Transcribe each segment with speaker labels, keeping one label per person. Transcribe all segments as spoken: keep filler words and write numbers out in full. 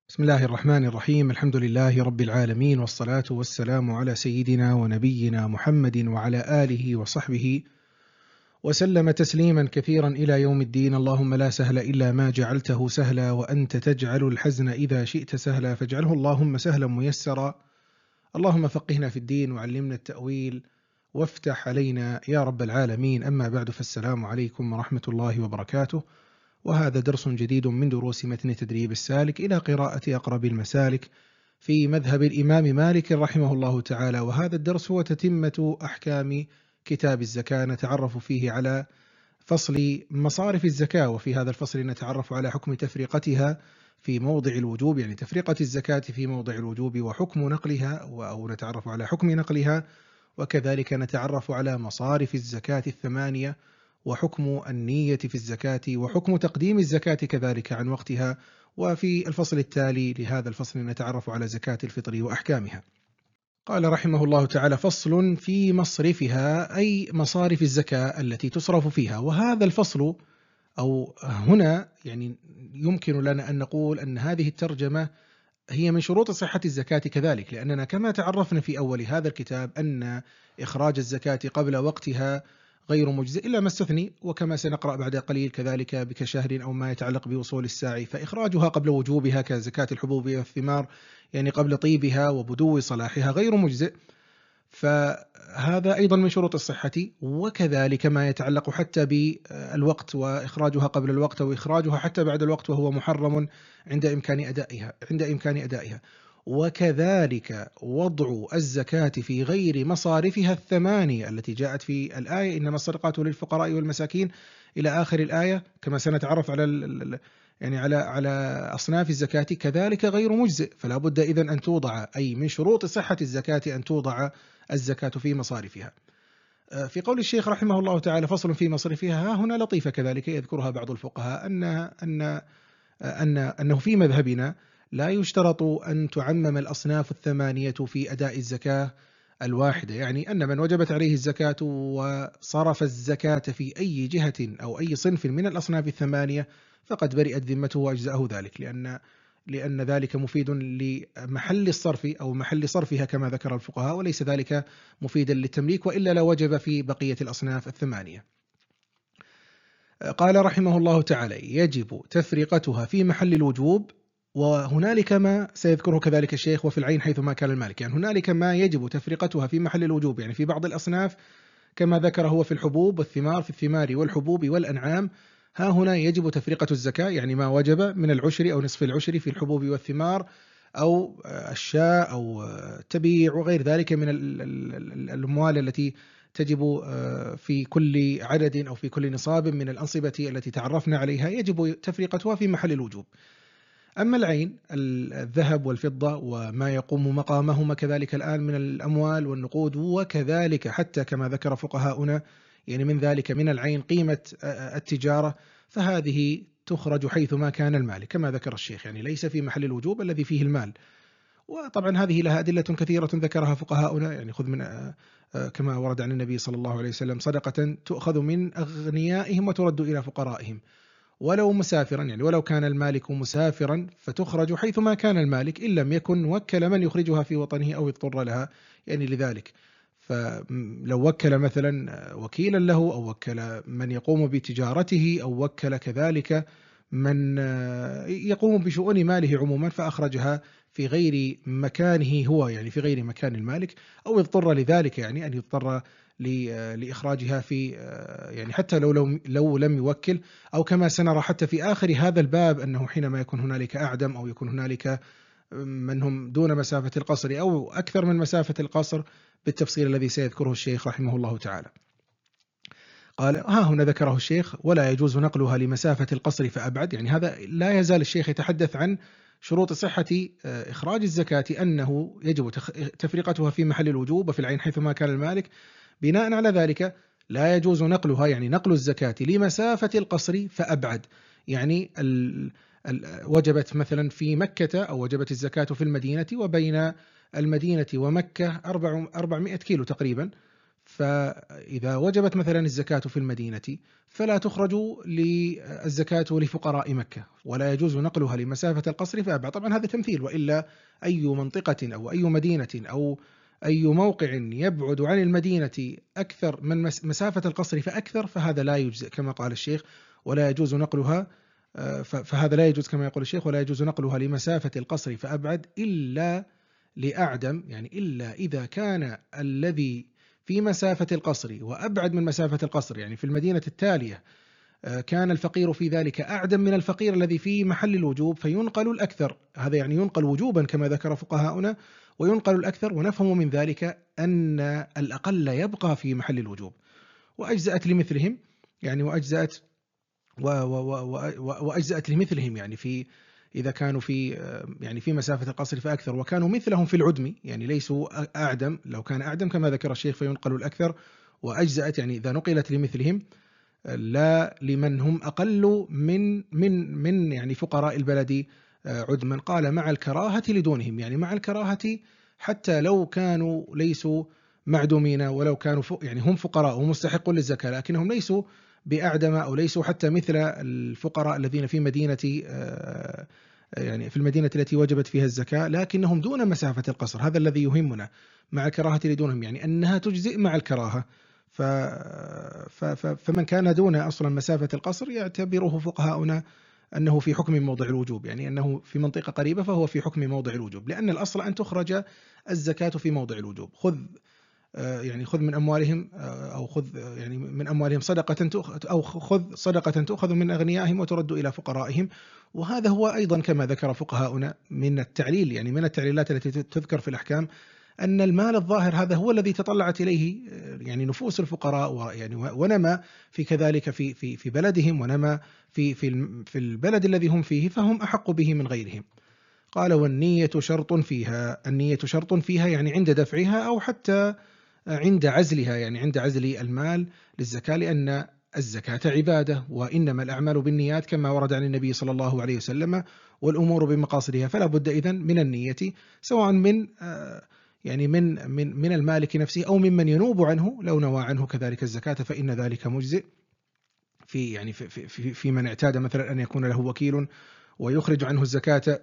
Speaker 1: بسم الله الرحمن الرحيم. الحمد لله رب العالمين، والصلاة والسلام على سيدنا ونبينا محمد وعلى آله وصحبه وسلم تسليما كثيرا إلى يوم الدين. اللهم لا سهل إلا ما جعلته سهلا، وأنت تجعل الحزن إذا شئت سهلا، فاجعله اللهم سهلا ميسرا. اللهم فقهنا في الدين وعلمنا التأويل وافتح علينا يا رب العالمين. أما بعد، فالسلام عليكم ورحمة الله وبركاته، وهذا درس جديد من دروس متن تدريب السالك إلى قراءة أقرب المسالك في مذهب الإمام مالك رحمه الله تعالى. وهذا الدرس هو تتمة أحكام كتاب الزكاة، نتعرف فيه على فصل مصارف الزكاة، وفي هذا الفصل نتعرف على حكم تفرقتها في موضع الوجوب، يعني تفرقة الزكاة في موضع الوجوب، وحكم نقلها، أو نتعرف على حكم نقلها، وكذلك نتعرف على مصارف الزكاة الثمانية، وحكم النية في الزكاة، وحكم تقديم الزكاة كذلك عن وقتها. وفي الفصل التالي لهذا الفصل نتعرف على زكاة الفطر وأحكامها. قال رحمه الله تعالى: فصل في مصرفها، أي مصارف الزكاة التي تصرف فيها. وهذا الفصل أو هنا يعني يمكن لنا أن نقول أن هذه الترجمة هي من شروط صحة الزكاة كذلك، لأننا كما تعرفنا في أول هذا الكتاب أن إخراج الزكاة قبل وقتها غير مجزئ إلا ما استثني، وكما سنقرأ بعد قليل كذلك بكشهر أو ما يتعلق بوصول الساعي، فإخراجها قبل وجوبها كزكاة الحبوب والثمار، يعني قبل طيبها وبدو صلاحها، غير مجزئ. فهذا أيضا من شروط الصحة، وكذلك ما يتعلق حتى بالوقت، وإخراجها قبل الوقت وإخراجها حتى بعد الوقت وهو محرم عند إمكان أدائها عند إمكان أدائها وكذلك وضع الزكاة في غير مصارفها الثمانية التي جاءت في الآية: إنما الصدقات للفقراء والمساكين إلى آخر الآية، كما سنتعرف على يعني على على أصناف الزكاة، كذلك غير مجزئ. فلا بد إذن أن توضع، أي من شروط صحة الزكاة أن توضع الزكاة في مصارفها. في قول الشيخ رحمه الله تعالى: فصل في مصرفها، ها هنا لطيفة كذلك يذكرها بعض الفقهاء أن أن أن أنه في مذهبنا لا يشترط أن تعمم الأصناف الثمانية في أداء الزكاة الواحدة، يعني أن من وجبت عليه الزكاة وصرف الزكاة في أي جهة أو أي صنف من الأصناف الثمانية فقد برئت ذمته وأجزأه ذلك، لأن لأن ذلك مفيد لمحل الصرف أو محل صرفها كما ذكر الفقهاء، وليس ذلك مفيدا للتمليك، وإلا لا وجب في بقية الأصناف الثمانية. قال رحمه الله تعالى: يجب تفرقتها في محل الوجوب، وهنالك ما سيذكره كذلك الشيخ: وفي العين حيثما كان المالك، يعني هنالك ما يجب تفرقتها في محل الوجوب، يعني في بعض الأصناف كما ذكر هو في الحبوب والثمار، في الثمار والحبوب والأنعام، ها هنا يجب تفرقة الزكاة، يعني ما وجب من العشر أو نصف العشر في الحبوب والثمار، أو الشاء أو التبيع وغير ذلك من الأموال التي تجب في كل عدد أو في كل نصاب من الأنصبة التي تعرفنا عليها، يجب تفرقتها في محل الوجوب. أما العين، الذهب والفضة وما يقوم مقامهما كذلك الآن من الأموال والنقود، وكذلك حتى كما ذكر فقهاؤنا يعني من ذلك من العين قيمة التجارة، فهذه تخرج حيثما كان المال كما ذكر الشيخ، يعني ليس في محل الوجوب الذي فيه المال. وطبعا هذه لها أدلة كثيرة ذكرها فقهاؤنا، يعني خذ من كما ورد عن النبي صلى الله عليه وسلم: صدقة تؤخذ من أغنيائهم وترد إلى فقرائهم، ولو مسافرا، يعني ولو كان المالك مسافرا فتخرج حيثما كان المالك، إن لم يكن وكل من يخرجها في وطنه أو اضطر لها يعني لذلك. فلو وكل مثلا وكيلا له، أو وكل من يقوم بتجارته، أو وكل كذلك من يقوم بشؤون ماله عموما، فأخرجها في غير مكانه هو، يعني في غير مكان المالك، أو اضطر لذلك، يعني أن يضطر لإخراجها في يعني حتى لو لو لو لم يوكل، أو كما سنرى حتى في آخر هذا الباب أنه حينما يكون هنالك أعدم، أو يكون هنالك من هم دون مسافة القصر أو أكثر من مسافة القصر، بالتفصيل الذي سيذكره الشيخ رحمه الله تعالى. قال: ها هنا ذكره الشيخ: ولا يجوز نقلها لمسافة القصر فأبعد. يعني هذا لا يزال الشيخ يتحدث عن شروط صحة إخراج الزكاة، أنه يجب تفرقتها في محل الوجوب وفي العين حيثما كان المالك. بناء على ذلك لا يجوز نقلها، يعني نقل الزكاة لمسافة القصر فأبعد، يعني ال ال وجبت مثلا في مكة، أو وجبت الزكاة في المدينة، وبين المدينة ومكة أربعمائة كيلو تقريبا، فإذا وجبت مثلا الزكاة في المدينة فلا تخرج للزكاة لفقراء مكة، ولا يجوز نقلها لمسافة القصر فأبعد. طبعا هذا تمثيل، وإلا أي منطقة أو أي مدينة أو أي موقع يبعد عن المدينة أكثر من مسافة القصر فأكثر فهذا لا يجزئ كما قال الشيخ، ولا يجوز نقلها، فهذا لا يجوز كما يقول الشيخ، ولا يجوز نقلها لمسافة القصر فأبعد إلا لأعدم، يعني إلا إذا كان الذي في مسافة القصر وأبعد من مسافة القصر، يعني في المدينة التالية كان الفقير في ذلك أعدم من الفقير الذي في محل الوجوب فينقل الأكثر. هذا يعني ينقل وجوبا كما ذكر فقهاؤنا، وينقل الأكثر، ونفهم من ذلك أن الأقل يبقى في محل الوجوب. وأجزأت لمثلهم، يعني وأجزأت و و و وأجزأت لمثلهم، يعني في إذا كانوا في يعني في مسافة القصر فأكثر وكانوا مثلهم في العدم، يعني ليسوا أعدم، لو كان أعدم كما ذكر الشيخ فينقل الأكثر. وأجزأت يعني إذا نقلت لمثلهم لا لمن هم أقل من من من يعني فقراء البلد عدما. قال مع الكراهة لدونهم، يعني مع الكراهة حتى لو كانوا ليسوا معدومين، ولو كانوا يعني هم فقراء ومستحقون للزكاة لكنهم ليسوا بأعدم أو ليسوا حتى مثل الفقراء الذين في مدينة يعني في المدينة التي وجبت فيها الزكاة لكنهم دون مسافة القصر. هذا الذي يهمنا مع كراهة لدونهم، يعني أنها تجزئ مع الكراهة. ف... ف... فمن كان دون أصلا مسافة القصر يعتبره فقهاؤنا أنه في حكم موضع الوجوب، يعني أنه في منطقة قريبة فهو في حكم موضع الوجوب، لأن الأصل أن تخرج الزكاة في موضع الوجوب. خذ يعني خذ من أموالهم أو خذ يعني من أموالهم صدقة تأخذ أو خذ صدقة تأخذ من أغنيائهم وترد إلى فقرائهم. وهذا هو أيضا كما ذكر فقهاؤنا من التعليل، يعني من التعليلات التي تذكر في الأحكام أن المال الظاهر هذا هو الذي تطلعت إليه يعني نفوس الفقراء، ويعني ونما في كذلك في في في بلدهم، ونما في في في البلد الذي هم فيه، فهم أحق به من غيرهم. قال والنية شرط فيها، النية شرط فيها يعني عند دفعها أو حتى عند عزلها، يعني عند عزل المال للزكاة، لأن الزكاة عبادة وإنما الأعمال بالنيات كما ورد عن النبي صلى الله عليه وسلم، والأمور بمقاصدها، فلا بد إذن من النية سواء من يعني من من من المالك نفسه أو ممن ينوب عنه، لو نوى عنه كذلك الزكاة فإن ذلك مجزئ في يعني في في في من اعتاد مثلا أن يكون له وكيل ويخرج عنه الزكاة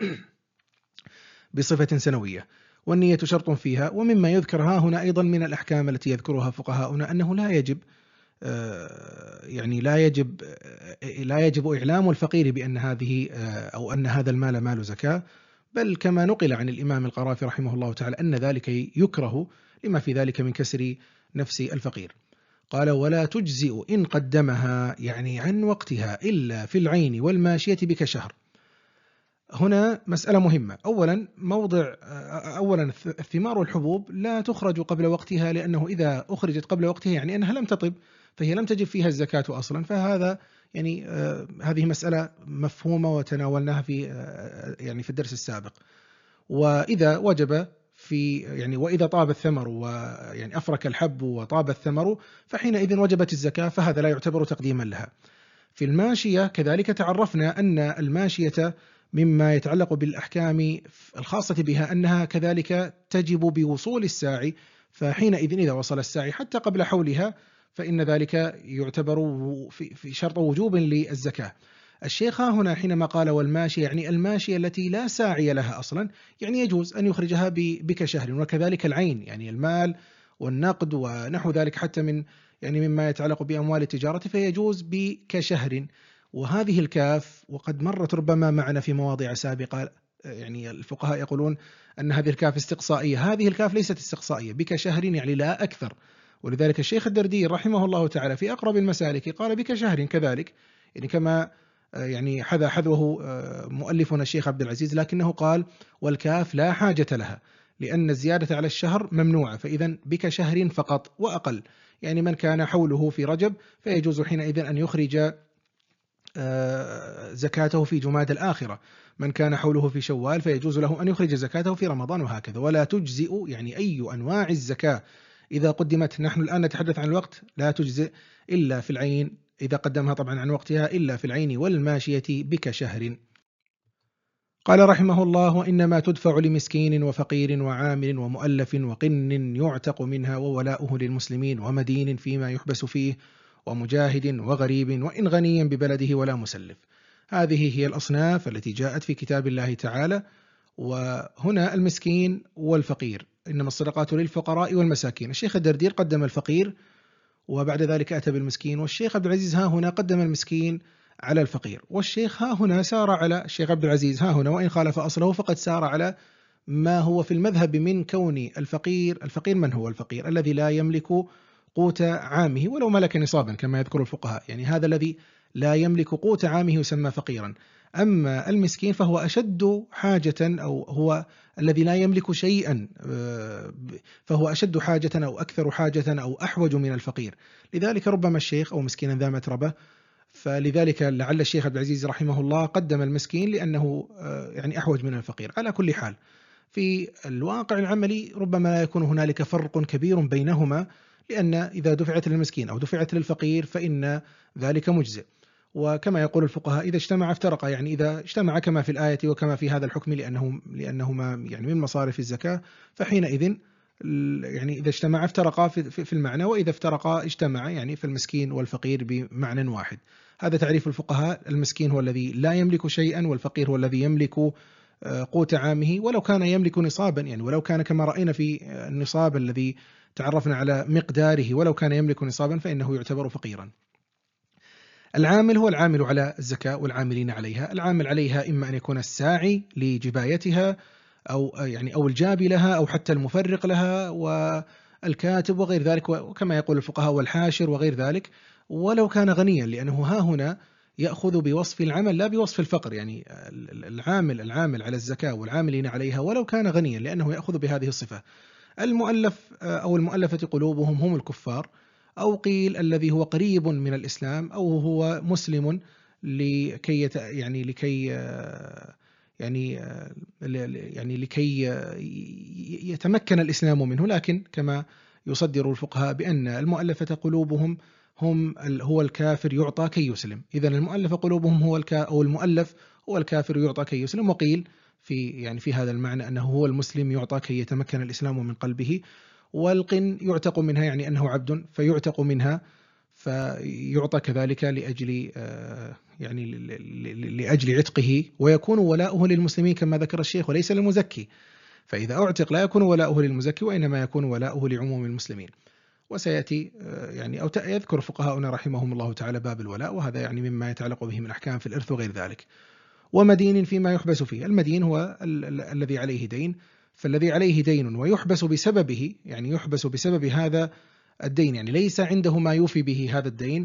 Speaker 1: بصفة سنوية. والنية شرط فيها. ومما يذكر ها هنا أيضا من الأحكام التي يذكرها فقهاؤنا أنه لا يجب يعني لا يجب لا يجب إعلام الفقير بأن هذه أو أن هذا المال مال زكاة، بل كما نقل عن الإمام القرافي رحمه الله تعالى أن ذلك يكره لما في ذلك من كسر نفس الفقير. قال ولا تجزئ إن قدمها يعني عن وقتها إلا في العين والماشية بك شهر. هنا مسألة مهمة. أولا موضع أولا الثمار والحبوب لا تخرج قبل وقتها، لأنه إذا أخرجت قبل وقتها يعني أنها لم تطب، فهي لم تجب فيها الزكاة أصلا. فهذا يعني آه هذه مسألة مفهومة وتناولناها في آه يعني في الدرس السابق. وإذا وجب في يعني وإذا طاب الثمر ويعني أفرك الحب وطاب الثمر فحينئذ وجبت الزكاة، فهذا لا يعتبر تقديما لها. في الماشية كذلك تعرفنا أن الماشية مما يتعلق بالأحكام الخاصة بها أنها كذلك تجب بوصول الساعي، فحينئذ إذا وصل الساعي حتى قبل حولها فإن ذلك يعتبر في شرط وجوب للزكاة. الشيخ هنا حينما قال والماشية يعني الماشية التي لا ساعي لها أصلا، يعني يجوز أن يخرجها بك شهر. وكذلك العين يعني المال والنقد ونحو ذلك حتى من يعني مما يتعلق بأموال التجارة فيجوز بك شهر. وهذه الكاف وقد مرت ربما معنا في مواضع سابقة، يعني الفقهاء يقولون أن هذه الكاف استقصائية، هذه الكاف ليست استقصائية، بك شهر يعني لا أكثر. ولذلك الشيخ الدردير رحمه الله تعالى في أقرب المسالك قال بك شهر كذلك، يعني كما يعني حذا حذوه مؤلفنا الشيخ عبد العزيز، لكنه قال والكاف لا حاجة لها لأن الزيادة على الشهر ممنوعة، فإذا بك شهر فقط وأقل. يعني من كان حوله في رجب فيجوز حينئذ أن يخرج زكاته في جماد الآخرة، من كان حوله في شوال فيجوز له أن يخرج زكاته في رمضان، وهكذا. ولا تجزئ يعني أي أنواع الزكاة إذا قدمت، نحن الآن نتحدث عن الوقت، لا تجزئ إلا في العين إذا قدمها طبعا عن وقتها، إلا في العين والماشية بك شهر. قال رحمه الله: وإنما تدفع لمسكين وفقير وعامل ومؤلف وقن يعتق منها وولاؤه للمسلمين ومدين فيما يحبس فيه ومجاهد وغريب وإن غنيا ببلده ولا مسلف. هذه هي الأصناف التي جاءت في كتاب الله تعالى. وهنا المسكين والفقير، إنما الصدقات للفقراء والمساكين. الشيخ الدردير قدم الفقير وبعد ذلك أتى بالمسكين، والشيخ عبد العزيز ها هنا قدم المسكين على الفقير، والشيخ ها هنا سار على الشيخ عبد العزيز ها هنا وإن خالف أصله فقد سار على ما هو في المذهب من كون الفقير. الفقير من هو الفقير؟ الذي لا يملك قوت عامه ولو ملك نصابا كما يذكر الفقهاء، يعني هذا الذي لا يملك قوت عامه يسمى فقيرا. أما المسكين فهو أشد حاجة، أو هو الذي لا يملك شيئا فهو أشد حاجة أو أكثر حاجة أو أحوج من الفقير. لذلك ربما الشيخ أو مسكينا ذا متربة، فلذلك لعل الشيخ عبد العزيز رحمه الله قدم المسكين لأنه يعني أحوج من الفقير. على كل حال في الواقع العملي ربما لا يكون هنالك فرق كبير بينهما، لأن إذا دفعت للمسكين أو دفعت للفقير فإن ذلك مجزئ. وكما يقول الفقهاء إذا اجتمع افترقا، يعني إذا اجتمع كما في الآية وكما في هذا الحكم لأنه لأنهما يعني من مصارف الزكاة، فحينئذ يعني إذا اجتمع افترقا في المعنى، وإذا افترقا اجتمع، يعني فالمسكين والفقير بمعنى واحد. هذا تعريف الفقهاء: المسكين هو الذي لا يملك شيئا، والفقير هو الذي يملك قوت عامه ولو كان يملك نصابا، يعني ولو كان كما رأينا في النصاب الذي تعرفنا على مقداره، ولو كان يملك نصابا فإنه يعتبر فقيرا. العامل هو العامل على الزكاة والعاملين عليها. العامل عليها إما أن يكون الساعي لجبايتها أو يعني أو الجابي لها أو حتى المفرق لها والكاتب وغير ذلك، وكما يقول الفقهاء والحاشر وغير ذلك، ولو كان غنيا، لأنه ها هنا يأخذ بوصف العمل لا بوصف الفقر. يعني العامل العامل على الزكاة والعاملين عليها ولو كان غنيا، لأنه يأخذ بهذه الصفة. المؤلف أو المؤلفة قلوبهم هم الكفار، أو قيل الذي هو قريب من الإسلام أو هو مسلم لكي يت يعني لكي يعني يعني لكي يتمكن الإسلام منه. لكن كما يصدر الفقهاء بأن المؤلفة قلوبهم هم هو الكافر يعطى كي يسلم. إذن المؤلفة قلوبهم هو الكا أو المؤلف هو الكافر يعطى كي يسلم. وقيل في يعني في هذا المعنى أنه هو المسلم يعطى كي يتمكن الإسلام من قلبه. والقن يعتق منها، يعني أنه عبد فيعتق منها فيعطى كذلك لأجل يعني لأجل عتقه، ويكون ولاؤه للمسلمين كما ذكر الشيخ وليس للمزكي. فإذا أعتق لا يكون ولاؤه للمزكي وإنما يكون ولاؤه لعموم المسلمين. وسيأتي يعني أو يذكر فقهاؤنا رحمهم الله تعالى باب الولاء، وهذا يعني مما يتعلق به من أحكام في الإرث وغير ذلك. ومدين فيما يحبس فيه. المدين هو ال ال الذي عليه دين، فالذي عليه دين ويحبس بسببه، يعني يحبس بسبب هذا الدين، يعني ليس عنده ما يوفي به هذا الدين،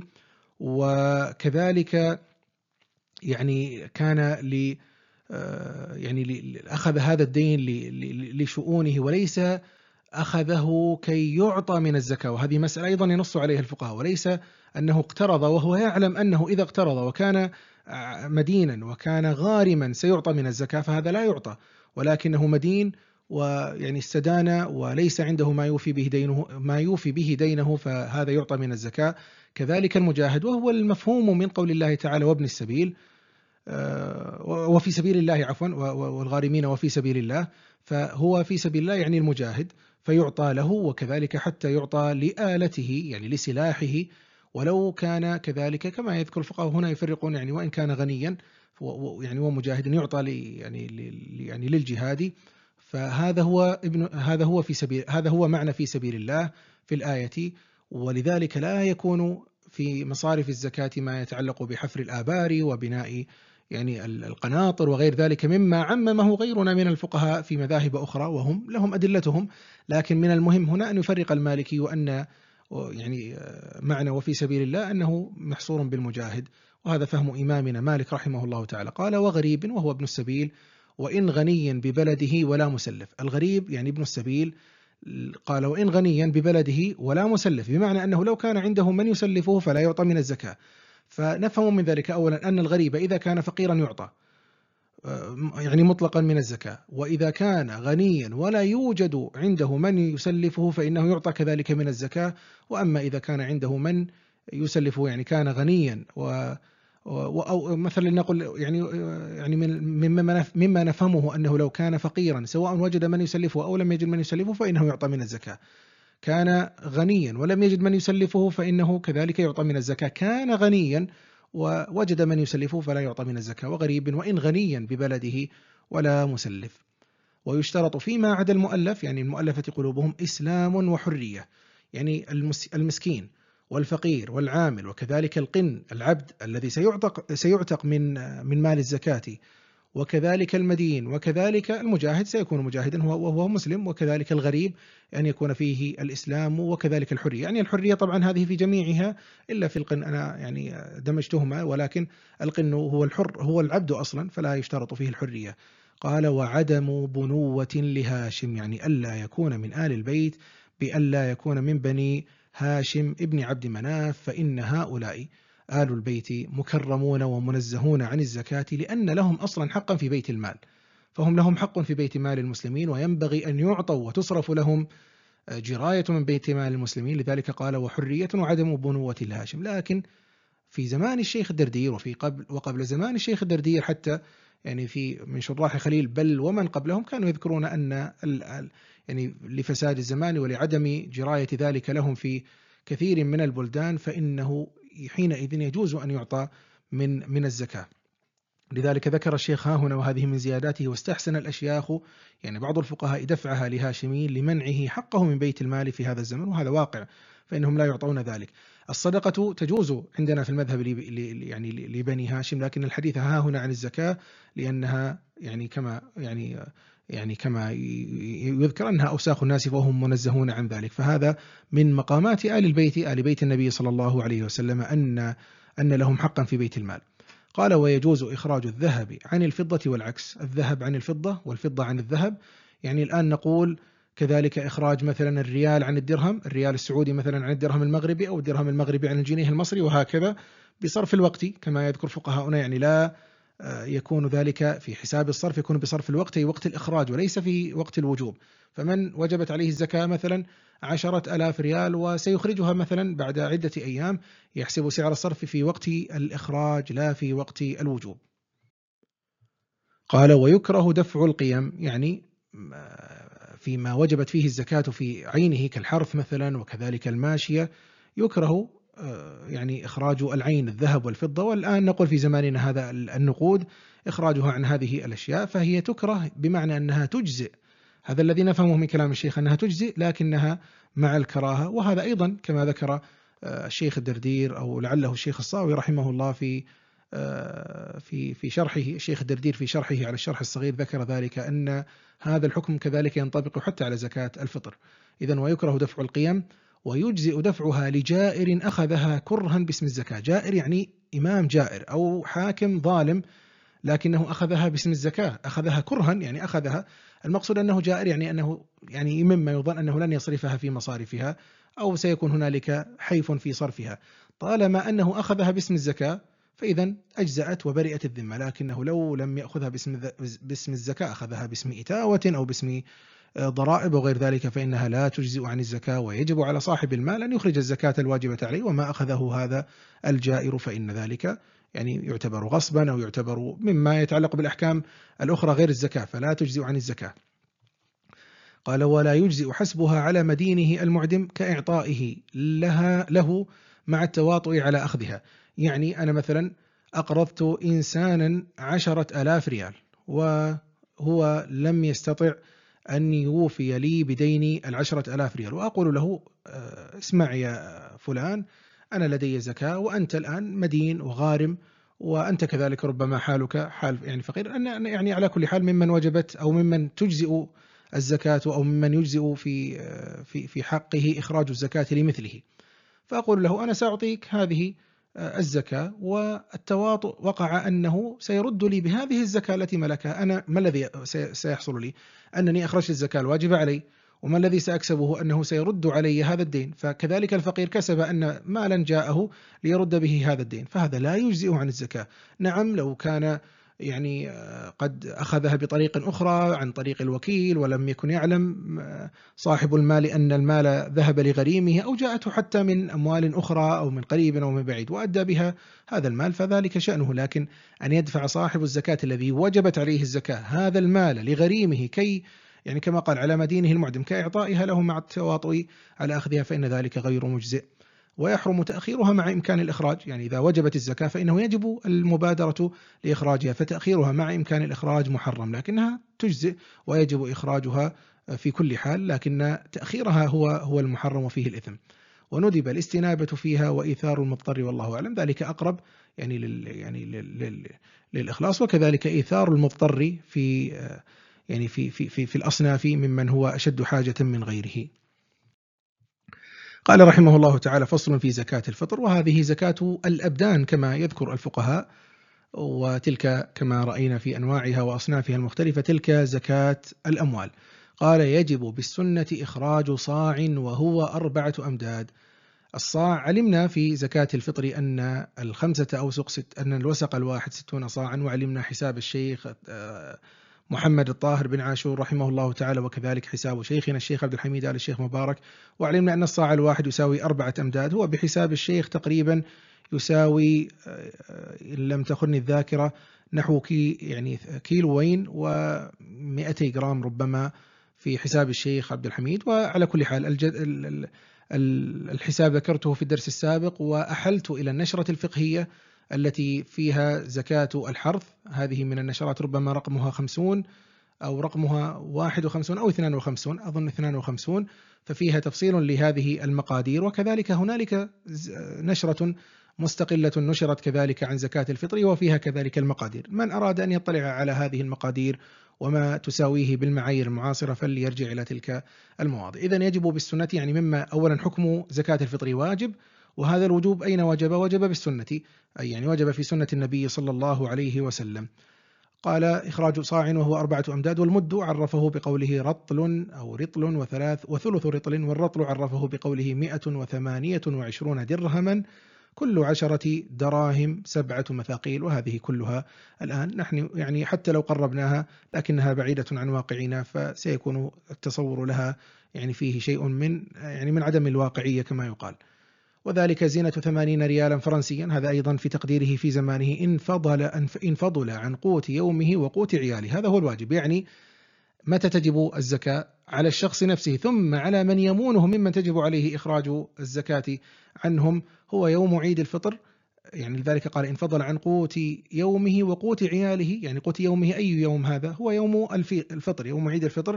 Speaker 1: وكذلك يعني كان ل يعني أخذ هذا الدين لشؤونه وليس أخذه كي يعطى من الزكاة. وهذه مسألة أيضا ينص عليها الفقهاء، وليس أنه اقترض وهو يعلم أنه إذا اقترض وكان مدينا وكان غارما سيعطى من الزكاة فهذا لا يعطى، ولكنه مدين ويعني استدان وليس عنده ما يوفي به دينه ما يوفي به دينه فهذا يعطى من الزكاة. كذلك المجاهد، وهو المفهوم من قول الله تعالى وابن السبيل وفي سبيل الله عفوا والغارمين وفي سبيل الله، فهو في سبيل الله يعني المجاهد فيعطى له، وكذلك حتى يعطى لآلته يعني لسلاحه ولو كان كذلك كما يذكر الفقهاء هنا يفرقون، يعني وإن كان غنيا يعني ومجاهد يعطى لي يعني يعني للجهاد. فهذا هو ابن هذا هو في سبيل هذا هو معنى في سبيل الله في الآية. ولذلك لا يكون في مصارف الزكاة ما يتعلق بحفر الآبار وبناء يعني القناطر وغير ذلك مما عممه غيرنا من الفقهاء في مذاهب أخرى وهم لهم أدلتهم. لكن من المهم هنا أن يفرق المالكي وأن يعني معنى وفي سبيل الله أنه محصور بالمجاهد، وهذا فهم إمامنا مالك رحمه الله تعالى. قال وغريب وهو ابن السبيل وإن غنيا ببلده ولا مسلف. الغريب يعني ابن السبيل، قال وإن غنيا ببلده ولا مسلف، بمعنى أنه لو كان عنده من يسلفه فلا يعطى من الزكاة. فنفهم من ذلك أولا أن الغريب إذا كان فقيرا يعطى يعني مطلقا من الزكاة، وإذا كان غنيا ولا يوجد عنده من يسلفه فإنه يعطى كذلك من الزكاة. وأما إذا كان عنده من يسلفه يعني كان غنيا و أو مثلا نقول يعني يعني مما مما نفهمه أنه لو كان فقيرا سواء وجد من يسلفه أو لم يجد من يسلفه فإنه يعطى من الزكاة. كان غنيا ولم يجد من يسلفه فإنه كذلك يعطى من الزكاة. كان غنيا ووجد من يسلفه فلا يعطى من الزكاة. وغريب وإن غنيا ببلده ولا مسلف. ويشترط فيما عدا المؤلف يعني المؤلفة قلوبهم إسلام وحرية، يعني المسكين والفقير والعامل وكذلك القن العبد الذي سيعتق سيعتق من من مال الزكاة، وكذلك المدين وكذلك المجاهد سيكون مجاهدا وهو مسلم، وكذلك الغريب أن يكون فيه الإسلام وكذلك الحرية. يعني الحرية طبعا هذه في جميعها إلا في القن أنا يعني دمجتهما، ولكن القن هو الحر هو العبد أصلا فلا يشترط فيه الحرية. قال وعدم بنوة لهاشم، يعني ألا يكون من آل البيت بألا يكون من بني هاشم ابن عبد مناف، فإن هؤلاء آل البيت مكرمون ومنزهون عن الزكاة لأن لهم أصلا حقا في بيت المال، فهم لهم حق في بيت مال المسلمين وينبغي أن يعطوا وتصرف لهم جراية من بيت مال المسلمين. لذلك قال وحرية وعدم بنوة الهاشم. لكن في زمان الشيخ الدردير وفي قبل وقبل زمان الشيخ الدردير حتى يعني في من شراح خليل بل ومن قبلهم كانوا يذكرون أن يعني لفساد الزمان ولعدم جراية ذلك لهم في كثير من البلدان فإنه حينئذ يجوز أن يعطى من من الزكاة. لذلك ذكر الشيخ ها هنا وهذه من زياداته واستحسن الأشياخ يعني بعض الفقهاء دفعها لهاشمين لمنعه حقه من بيت المال في هذا الزمن، وهذا واقع فإنهم لا يعطون ذلك. الصدقة تجوز عندنا في المذهب يعني لبني هاشم، لكن الحديث ها هنا عن الزكاة لأنها يعني كما يعني يعني كما يذكر أنها أوساخ الناس وهم منزهون عن ذلك. فهذا من مقامات آل البيت آل بيت النبي صلى الله عليه وسلم أن أن لهم حقا في بيت المال. قال ويجوز إخراج الذهب عن الفضة والعكس، الذهب عن الفضة والفضة عن الذهب. يعني الآن نقول كذلك إخراج مثلا الريال عن الدرهم، الريال السعودي مثلا عن الدرهم المغربي، أو الدرهم المغربي عن الجنيه المصري، وهكذا بصرف الوقت كما يذكر فقهاؤنا. يعني لا يكون ذلك في حساب الصرف، يكون بصرف الوقت أي وقت الإخراج وليس في وقت الوجوب. فمن وجبت عليه الزكاة مثلا عشرة ألاف ريال وسيخرجها مثلا بعد عدة أيام يحسب سعر الصرف في وقت الإخراج لا في وقت الوجوب. قال ويكره دفع القيم، يعني فيما وجبت فيه الزكاة في عينه كالحرث مثلا وكذلك الماشية يكره يعني إخراج العين الذهب والفضة. والآن نقول في زماننا هذا النقود إخراجها عن هذه الأشياء فهي تكره بمعنى أنها تجزئ، هذا الذي نفهمه من كلام الشيخ أنها تجزئ لكنها مع الكراهة. وهذا أيضا كما ذكر الشيخ الدردير أو لعله الشيخ الصاوي رحمه الله في في في شرحه، الشيخ الدردير في شرحه على الشرح الصغير ذكر ذلك أن هذا الحكم كذلك ينطبق حتى على زكاة الفطر. إذن ويكره دفع القيم ويجزئ دفعها لجائر أخذها كرها باسم الزكاة. جائر يعني إمام جائر أو حاكم ظالم لكنه أخذها باسم الزكاة، أخذها كرها يعني أخذها، المقصود أنه جائر يعني أنه يعني مما يظن أنه لن يصرفها في مصارفها أو سيكون هنالك حيف في صرفها. طالما أنه أخذها باسم الزكاة فإذا أجزأت وبرئت الذمة، لكنه لو لم يأخذها باسم باسم الزكاة أخذها باسم إتاوة أو باسم ضرائب وغير ذلك فإنها لا تجزئ عن الزكاة، ويجب على صاحب المال أن يخرج الزكاة الواجبة عليه، وما أخذه هذا الجائر فإن ذلك يعني يعتبر غصبا أو يعتبر مما يتعلق بالأحكام الأخرى غير الزكاة فلا تجزئ عن الزكاة. قال ولا يجزئ حسبها على مدينه المعدم كإعطائه لها له مع التواطؤ على أخذها. يعني أنا مثلا أقرضت إنسانا عشرة آلاف ريال وهو لم يستطع أن يوفي لي بديني العشرة آلاف ريال، وأقول له اسمع يا فلان أنا لدي زكاة وأنت الآن مدين وغارم وأنت كذلك ربما حالك حال يعني فقير، أن يعني على كل حال ممن وجبت أو ممن تجزئ الزكاة أو ممن يجزئ في في في حقه إخراج الزكاة لمثله. فأقول له أنا سأعطيك هذه الزكاة، والتواطؤ وقع أنه سيرد لي بهذه الزكاة التي ملكها. أنا ما الذي سيحصل لي؟ أنني أخرجت الزكاة الواجبة علي، وما الذي سأكسبه؟ أنه سيرد علي هذا الدين. فكذلك الفقير كسب أن مالا جاءه ليرد به هذا الدين، فهذا لا يجزئ عن الزكاة. نعم لو كان يعني قد أخذها بطريق أخرى عن طريق الوكيل ولم يكن يعلم صاحب المال أن المال ذهب لغريمه، أو جاءته حتى من أموال أخرى أو من قريب أو من بعيد وأدى بها هذا المال، فذلك شأنه. لكن أن يدفع صاحب الزكاة الذي وجبت عليه الزكاة هذا المال لغريمه كي يعني كما قال على مدينه المعدم كإعطائها له مع التواطؤ على أخذها، فإن ذلك غير مجزئ، ويحرم تأخيرها مع إمكان الإخراج. يعني إذا وجبت الزكاة فإنه يجب المبادرة لإخراجها، فتأخيرها مع إمكان الإخراج محرم، لكنها تجزئ ويجب إخراجها في كل حال، لكن تأخيرها هو هو المحرم وفيه الإثم. وندب الاستنابة فيها وإيثار المضطر، والله أعلم، ذلك أقرب يعني لل يعني لل للإخلاص، وكذلك إيثار المضطر في يعني في في في, في الأصناف ممن هو أشد حاجة من غيره. قال رحمه الله تعالى: فصل في زكاة الفطر، وهذه زكاة الأبدان كما يذكر الفقهاء، وتلك كما رأينا في أنواعها وأصنافها المختلفة تلك زكاة الأموال. قال: يجب بالسنة إخراج صاع وهو أربعة أمداد. الصاع علمنا في زكاة الفطر أن الخمسة أوسق ست أن الوسق الواحد ستون صاعا، وعلمنا حساب الشيخ محمد الطاهر بن عاشور رحمه الله تعالى، وكذلك حساب شيخنا الشيخ عبد الحميد آل الشيخ مبارك، وعلمنا أن الصاع الواحد يساوي أربعة أمداد، هو بحساب الشيخ تقريبا يساوي إن لم تخني الذاكرة نحو كي يعني كيلوين ومئتي جرام ربما في حساب الشيخ عبد الحميد. وعلى كل حال الجد الحساب ذكرته في الدرس السابق، وأحلت إلى النشرة الفقهية التي فيها زكاة الحرث، هذه من النشرات ربما رقمها خمسون أو رقمها واحد وخمسون أو اثنان وخمسون، أظن اثنان وخمسون، ففيها تفصيل لهذه المقادير. وكذلك هنالك نشرة مستقلة نشرت كذلك عن زكاة الفطر وفيها كذلك المقادير. من أراد أن يطلع على هذه المقادير وما تساويه بالمعايير المعاصرة فليرجع إلى تلك المواضع. إذن يجب بالسنة، يعني مما أولا حكم زكاة الفطر واجب، وهذا الوجوب أين وجب؟ وجب بالسنة، أي يعني وجب في سنة النبي صلى الله عليه وسلم. قال: إخراج صاع وهو أربعة أمداد، والمد عرفه بقوله رطل أو رطل وثلاث وثلث رطل، والرطل عرفه بقوله مئة وثمانية وعشرون درهما، كل عشرة دراهم سبعة مثاقيل. وهذه كلها الآن نحن يعني حتى لو قربناها لكنها بعيدة عن واقعنا، فسيكون التصور لها يعني فيه شيء من يعني من عدم الواقعية كما يقال. وذلك زينة ثمانين ريالا فرنسيا، هذا أيضا في تقديره في زمانه إن فضل إن فضل عن قوت يومه وقوت عياله، هذا هو الواجب. يعني متى تجب الزكاة؟ على الشخص نفسه، ثم على من يمونه ممن تجب عليه إخراج الزكاة عنهم هو يوم عيد الفطر. يعني لذلك قال: إن فضل عن قوت يومه وقوت عياله، يعني قوت يومه أي يوم؟ هذا هو يوم الفطر، يوم عيد الفطر.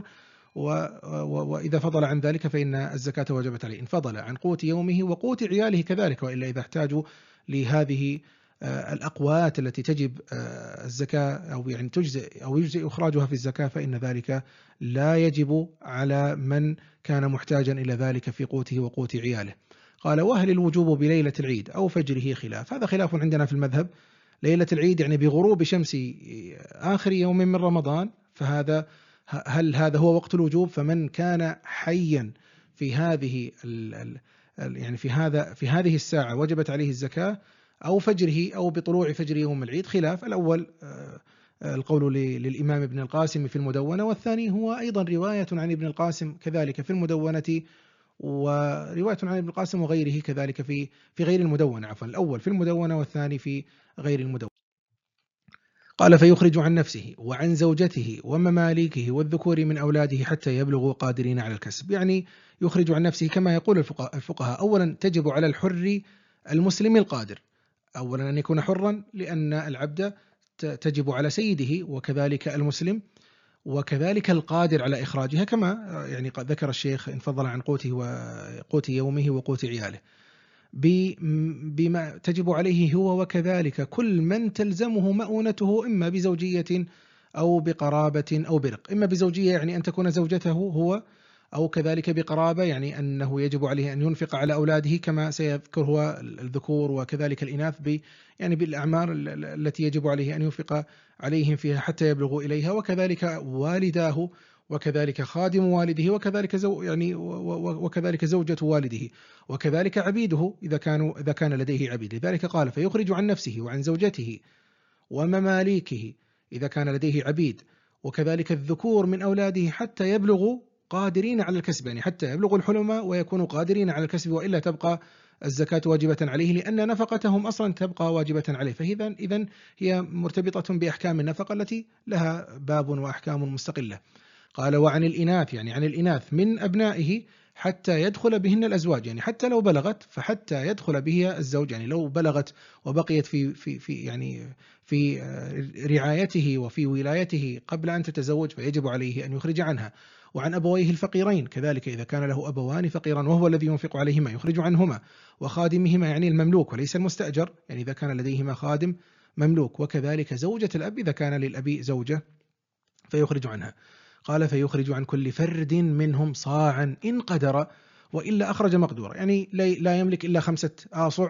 Speaker 1: وإذا فضل عن ذلك فإن الزكاة وجبت عليه، إن فضل عن قوت يومه وقوت عياله كذلك، وإلا إذا احتاجوا لهذه الأقوات التي تجب الزكاة أو يعني تجزئ أو يجزئ إخراجها في الزكاة فإن ذلك لا يجب على من كان محتاجا إلى ذلك في قوته وقوت عياله. قال: وهل الوجوب بليلة العيد أو فجره خلاف؟ هذا خلاف عندنا في المذهب. ليلة العيد يعني بغروب شمس آخر يوم من رمضان، فهذا هل هذا هو وقت الوجوب؟ فمن كان حيا في هذه يعني في هذا في هذه الساعة وجبت عليه الزكاة، أو فجره أو بطلوع فجر يوم العيد. خلاف الأول القول للإمام ابن القاسم في المدونة، والثاني هو أيضا رواية عن ابن القاسم كذلك في المدونة، ورواية عن ابن القاسم وغيره كذلك في في غير المدونة، عفوا الأول في المدونة والثاني في غير المدونة. قال: فيخرج عن نفسه وعن زوجته ومماليكه والذكور من أولاده حتى يبلغوا قادرين على الكسب. يعني يخرج عن نفسه كما يقول الفقهاء، أولا تجب على الحر المسلم القادر، أولا أن يكون حرا، لأن العبد تجب على سيده، وكذلك المسلم، وكذلك القادر على إخراجها، كما يعني قد ذكر الشيخ إن فضل عن قوته وقوت يومه وقوت عياله، بما تجب عليه هو، وكذلك كل من تلزمه مؤونته إما بزوجية أو بقرابة أو برق. إما بزوجية يعني أن تكون زوجته هو، أو كذلك بقرابة يعني أنه يجب عليه أن ينفق على أولاده كما سيذكر هو الذكور وكذلك الإناث ب يعني بالأعمار التي يجب عليه أن ينفق عليهم فيها حتى يبلغوا إليها، وكذلك والداه، وكذلك خادم والده، وكذلك زو يعني وكذلك زوجة والده، وكذلك عبيده إذا كانوا إذا كان لديه عبيد. لذلك قال: فيخرج عن نفسه وعن زوجته ومماليكه، إذا كان لديه عبيد، وكذلك الذكور من أولاده حتى يبلغوا قادرين على الكسب، يعني حتى يبلغوا الحلم ويكونوا قادرين على الكسب، وإلا تبقى الزكاة واجبة عليه، لأن نفقتهم أصلا تبقى واجبة عليه. فإذا إذن هي مرتبطة بأحكام النفقة التي لها باب وأحكام مستقلة. قال وعن الإناث، يعني عن الإناث من أبنائه حتى يدخل بهن الأزواج، يعني حتى لو بلغت فحتى يدخل بها الزوج، يعني لو بلغت وبقيت في في في يعني في رعايته وفي ولايته قبل أن تتزوج فيجب عليه أن يخرج عنها. وعن أبويه الفقيرين كذلك، إذا كان له أبوان فقيران وهو الذي ينفق عليهما يخرج عنهما، وخادمهما يعني المملوك وليس المستأجر، يعني إذا كان لديهما خادم مملوك، وكذلك زوجة الأب إذا كان للأب زوجة فيخرج عنها. قال فيخرج عن كل فرد منهم صاعا إن قدر وإلا أخرج مقدورا، يعني لا يملك إلا خمسة آصع،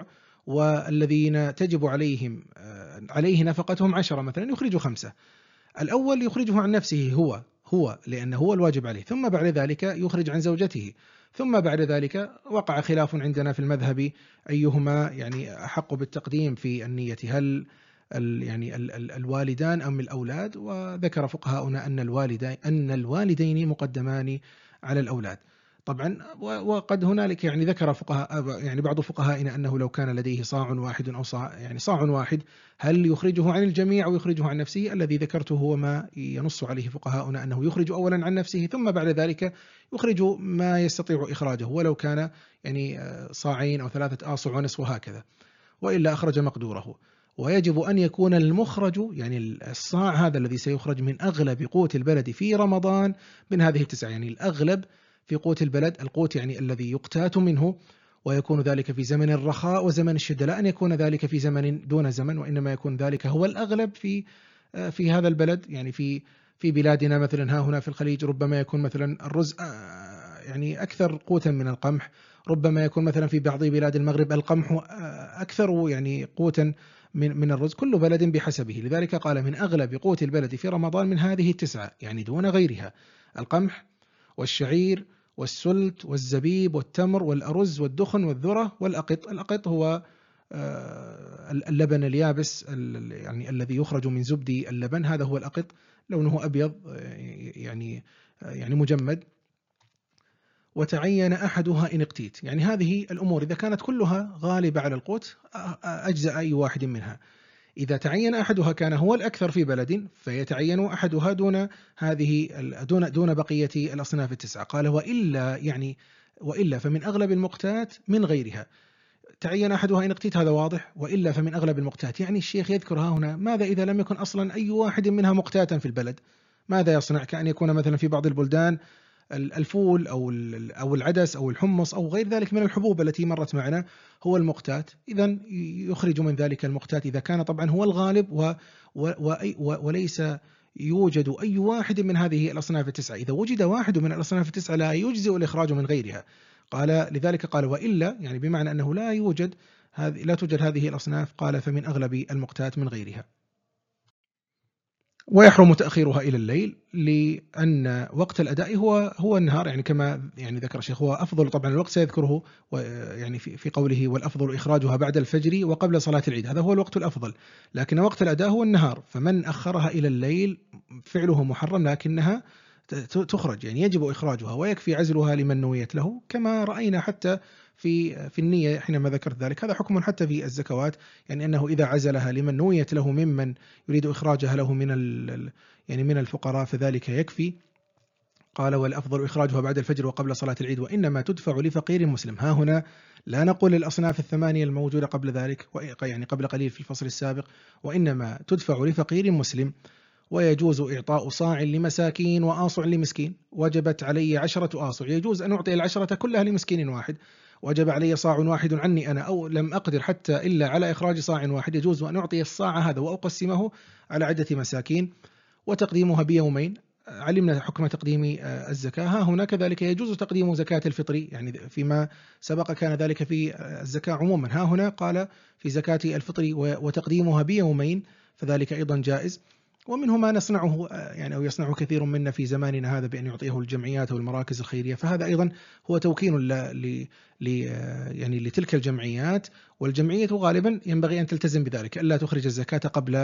Speaker 1: والذين تجب عليهم عليه نفقتهم عشرة مثلا يخرج خمسة. الأول يخرجه عن نفسه هو هو لأنه هو الواجب عليه، ثم بعد ذلك يخرج عن زوجته، ثم بعد ذلك وقع خلاف عندنا في المذهب أيهما يعني أحق بالتقديم في النية، هل يعني الوالدان أم الأولاد؟ وذكر فقهاؤنا أن الوالدين أن الوالدين مقدمان على الأولاد. طبعا وقد هنالك يعني ذكر فقهاء يعني بعض فقهائنا أنه لو كان لديه صاع واحد أو صاع يعني صاع واحد هل يخرجه عن الجميع أو يخرجه عن نفسه؟ الذي ذكرته هو ما ينص عليه فقهاؤنا أنه يخرج أولا عن نفسه، ثم بعد ذلك يخرج ما يستطيع إخراجه، ولو كان يعني صاعين أو ثلاثة آصع ونصف وهكذا، وإلا أخرج مقدوره. ويجب أن يكون المخرج يعني الصاع هذا الذي سيخرج من أغلب قوت البلد في رمضان من هذه التسعة، يعني الأغلب في قوت البلد، القوت يعني الذي يقتات منه، ويكون ذلك في زمن الرخاء وزمن الشدة، لا أن يكون ذلك في زمن دون زمن، وإنما يكون ذلك هو الأغلب في في هذا البلد. يعني في في بلادنا مثلا ها هنا في الخليج ربما يكون مثلا الرز يعني أكثر قوتا من القمح، ربما يكون مثلا في بعض بلاد المغرب القمح أكثر يعني قوتا من من الرز، كل بلد بحسبه. لذلك قال من أغلب قوت البلد في رمضان من هذه التسعة، يعني دون غيرها: القمح والشعير والسلت والزبيب والتمر والأرز والدخن والذرة والأقط. الأقط هو اللبن اليابس يعني الذي يخرج من زبد اللبن، هذا هو الأقط، لونه أبيض يعني يعني مجمد. وتعين أحدها إن اقتيت، يعني هذه الأمور إذا كانت كلها غالبة على القوت أجزأ أي واحد منها. إذا تعين أحدها كان هو الأكثر في بلد فيتعين أحدها دون هذه دون دون بقية الأصناف التسعة. قال وإلا يعني وإلا فمن أغلب المقتات من غيرها. تعين أحدها إن اقتيت هذا واضح، وإلا فمن أغلب المقتات، يعني الشيخ يذكرها هنا ماذا إذا لم يكن أصلا أي واحد منها مقتاتا في البلد؟ ماذا يصنع؟ كأن يكون مثلا في بعض البلدان الفول أو أو العدس أو الحمص أو غير ذلك من الحبوب التي مرت معنا هو المقتات، إذن يخرج من ذلك المقتات إذا كان طبعا هو الغالب و و و وليس يوجد أي واحد من هذه الأصناف التسعة. إذا وجد واحد من الأصناف التسعة لا يجزئ الإخراج من غيرها. قال لذلك قال وإلا، يعني بمعنى أنه لا يوجد هذه لا توجد هذه الأصناف، قال فمن أغلب المقتات من غيرها. ويحرم تأخيرها إلى الليل لأن وقت الأداء هو هو النهار، يعني كما يعني ذكر الشيخ هو أفضل طبعا الوقت سيذكره يعني في في قوله والأفضل إخراجها بعد الفجر وقبل صلاة العيد، هذا هو الوقت الأفضل، لكن وقت الأداء هو النهار، فمن أخرها إلى الليل فعله محرم، لكنها تخرج يعني يجب إخراجها ويكفي عزلها لمن نويت له، كما رأينا حتى في في النية حينما ذكرت ذلك. هذا حكم حتى في الزكوات، يعني أنه إذا عزلها لمن نويت له ممن يريد إخراجها له من يعني من الفقراء فذلك يكفي. قال والأفضل إخراجها بعد الفجر وقبل صلاة العيد، وإنما تدفع لفقير مسلم. ها هنا لا نقول الأصناف الثمانية الموجودة قبل ذلك يعني قبل قليل في الفصل السابق، وإنما تدفع لفقير مسلم. ويجوز إعطاء صاع لمساكين وآصع لمسكين. وجبت علي عشرة آصع، يجوز أن أعطي العشرة كلها لمسكين واحد. وجب علي صاع واحد عني أنا أو لم أقدر حتى إلا على إخراج صاع واحد، يجوز أن أعطي الصاع هذا وأقسمه على عدة مساكين. وتقديمها بيومين، علمنا حكم تقديم الزكاة. ها هنا كذلك يجوز تقديم زكاة الفطر، يعني فيما سبق كان ذلك في الزكاة عموما، ها هنا قال في زكاة الفطر وتقديمها بيومين، فذلك أيضا جائز. ومنه ما نصنعه يعني أو يصنعه كثير منا في زماننا هذا بأن يعطيه الجمعيات والمراكز الخيرية، فهذا أيضا هو توكين ل ل يعني لتلك الجمعيات، والجمعية غالبا ينبغي أن تلتزم بذلك، ألا تخرج الزكاة قبل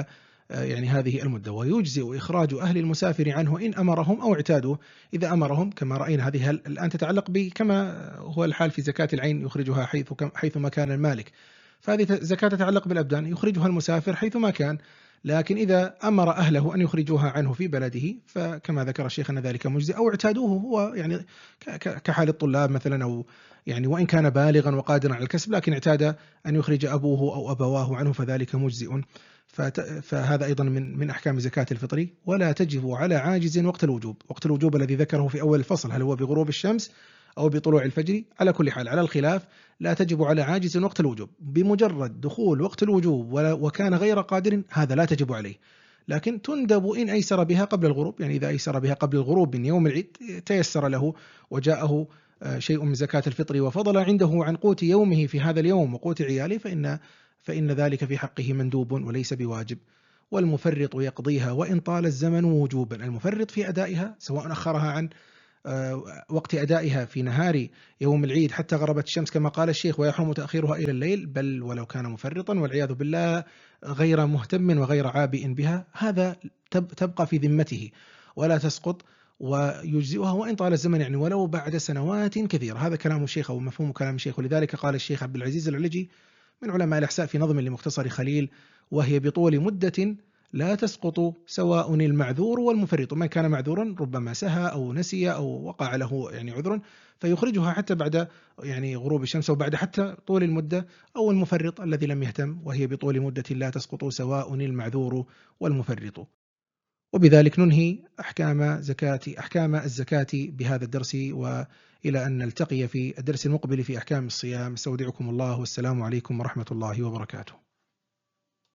Speaker 1: يعني هذه المدة. ويجزئ إخراج أهل المسافر عنه إن أمرهم أو اعتادوا. إذا أمرهم كما رأينا هذه الآن تتعلق بكما هو الحال في زكاة العين يخرجها حيث حيثما كان المالك، فهذه زكاة تتعلق بالأبدان يخرجها المسافر حيثما كان. لكن إذا أمر أهله أن يخرجوها عنه في بلده فكما ذكر الشيخ أن ذلك مجزئ، أو اعتادوه هو يعني كحال الطلاب مثلا، أو يعني وإن كان بالغا وقادرا على الكسب لكن اعتاد أن يخرج أبوه أو أبواه عنه فذلك مجزئ. فهذا أيضا من من أحكام زكاة الفطر. ولا تجب على عاجز وقت الوجوب. وقت الوجوب الذي ذكره في أول الفصل هل هو بغروب الشمس أو بطلوع الفجر؟ على كل حال على الخلاف لا تجب على عاجز وقت الوجوب. بمجرد دخول وقت الوجوب وكان غير قادر هذا لا تجب عليه، لكن تندب إن أيسر بها قبل الغروب. يعني إذا أيسر بها قبل الغروب من يوم العيد تيسر له وجاءه شيء من زكاة الفطر وفضل عنده عن قوت يومه في هذا اليوم وقوت عياله فإن فإن ذلك في حقه مندوب وليس بواجب. والمفرط يقضيها وإن طال الزمن وجوبا. المفرط في أدائها سواء أخرها عن وقت أدائها في نهار يوم العيد حتى غربت الشمس كما قال الشيخ ويحرم تأخيرها إلى الليل، بل ولو كان مفرطا والعياذ بالله غير مهتم وغير عابئ بها، هذا تبقى في ذمته ولا تسقط ويجزئها وإن طال الزمن، يعني ولو بعد سنوات كثيرة. هذا كلام الشيخ أو مفهوم كلام الشيخ. ولذلك قال الشيخ عبد العزيز العلجي من علماء الإحساء في نظم لمختصر خليل: وهي بطول مدة لا تسقط سواء المعذور والمفرط. من كان معذورا ربما سهى أو نسي أو وقع له يعني عذر فيخرجها حتى بعد يعني غروب الشمس أو بعد حتى طول المدة، أو المفرط الذي لم يهتم وهي بطول مدة لا تسقط سواء المعذور والمفرط. وبذلك ننهي أحكام زكاة أحكام الزكاة بهذا الدرس، وإلى أن نلتقي في الدرس المقبل في أحكام الصيام. استودعكم الله والسلام عليكم ورحمة الله وبركاته.